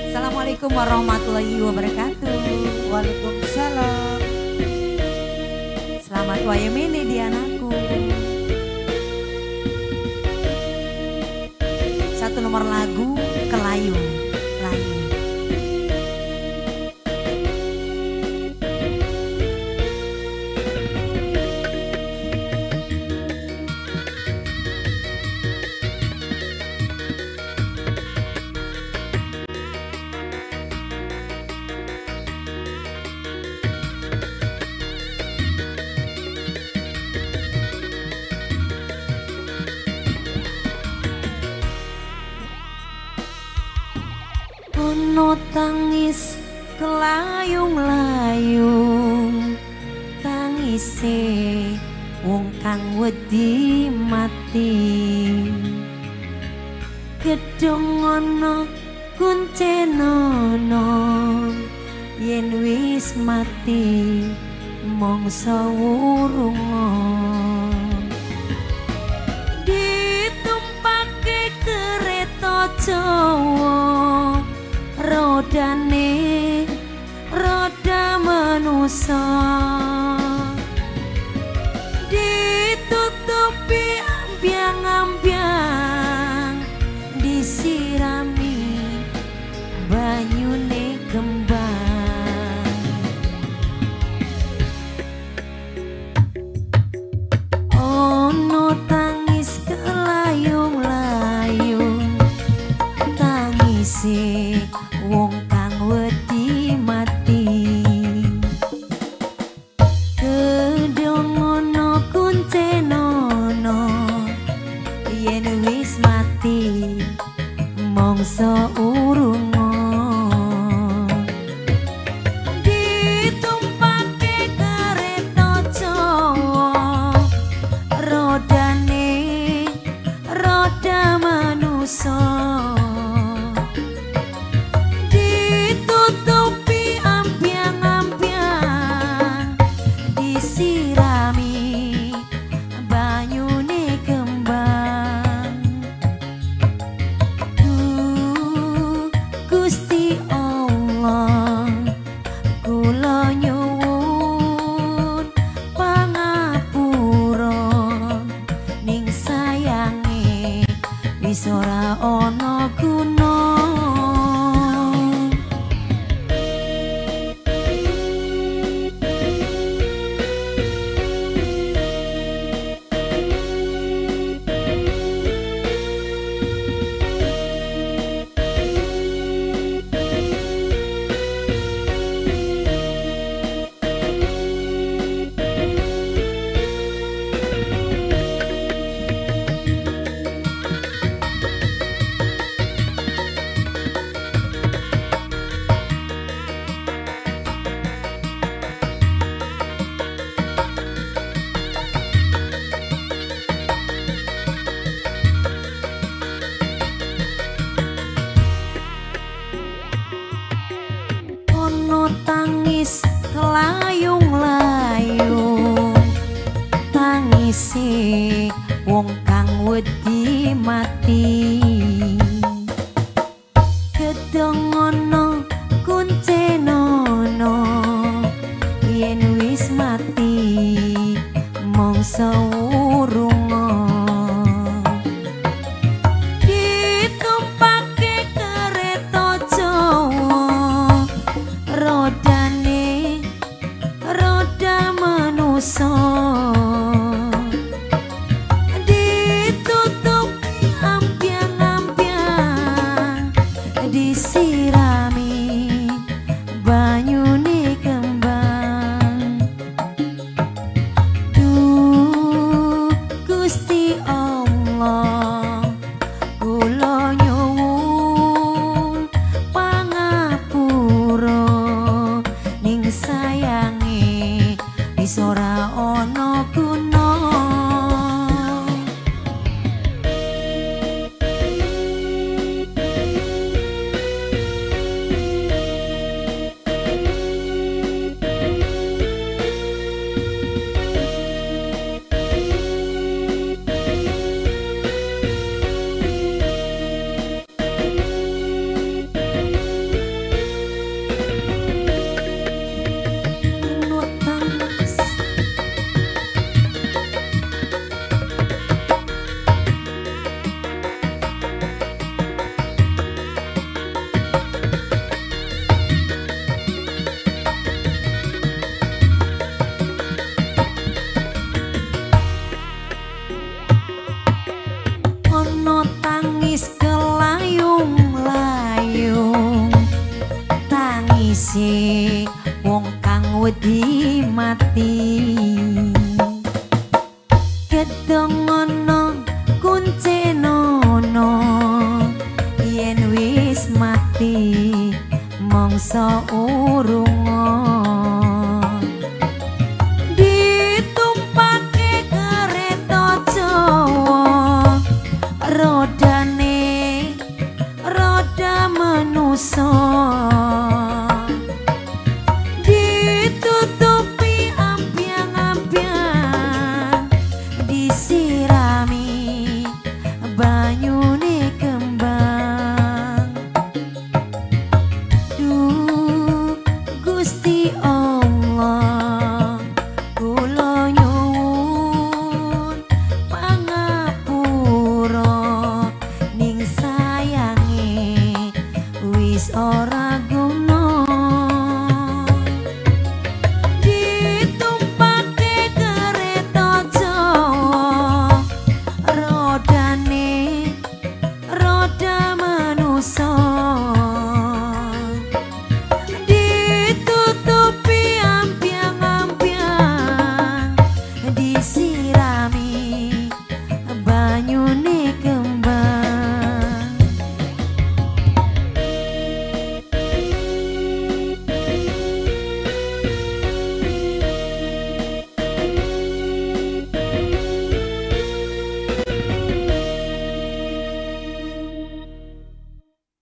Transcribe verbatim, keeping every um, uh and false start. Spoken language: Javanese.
Assalamualaikum warahmatullahi wabarakatuh. Waalaikumsalam. Selamat wayemene di anakku. Satu nomor lagu Kelayu, Kelayu. Ono tangis kelayung-layung, tangise wong kang wedi mati. Gedhong ana kuncenono, yen wis mati mangsa wurunga. Ditumpake kereta Jawa, rodane roda manusa, ditutupi ambyang-ambyang, disirami banyune kembang. Ono tangis kelayung-layung, tangise wong kang wedi mati. Gedhong ana kuncenono, yen wis mati mangsa urunga. Ditumpake kereta Jawa, rodane roda manusa, ditutupi ambyang-ambyang, disirami banyune kembang. Duh Gusti Allah, kula nyuwun pangapura, ning sayange wis ora ana guna. Ono tangis kelayung-layung, tangise wong kang wedi mati. Gedhong ana kuncenono, yen wis mati mangsa wurunga. Ditumpake kereta Jawa, rodane roda manusa, ditutupi ambyang-ambyang, disirami banyune kembang. Duh isih wong kang wedi mati gedong ana kuncenono yen wis mati mangsa urunga ditumpake kereta Jawa roda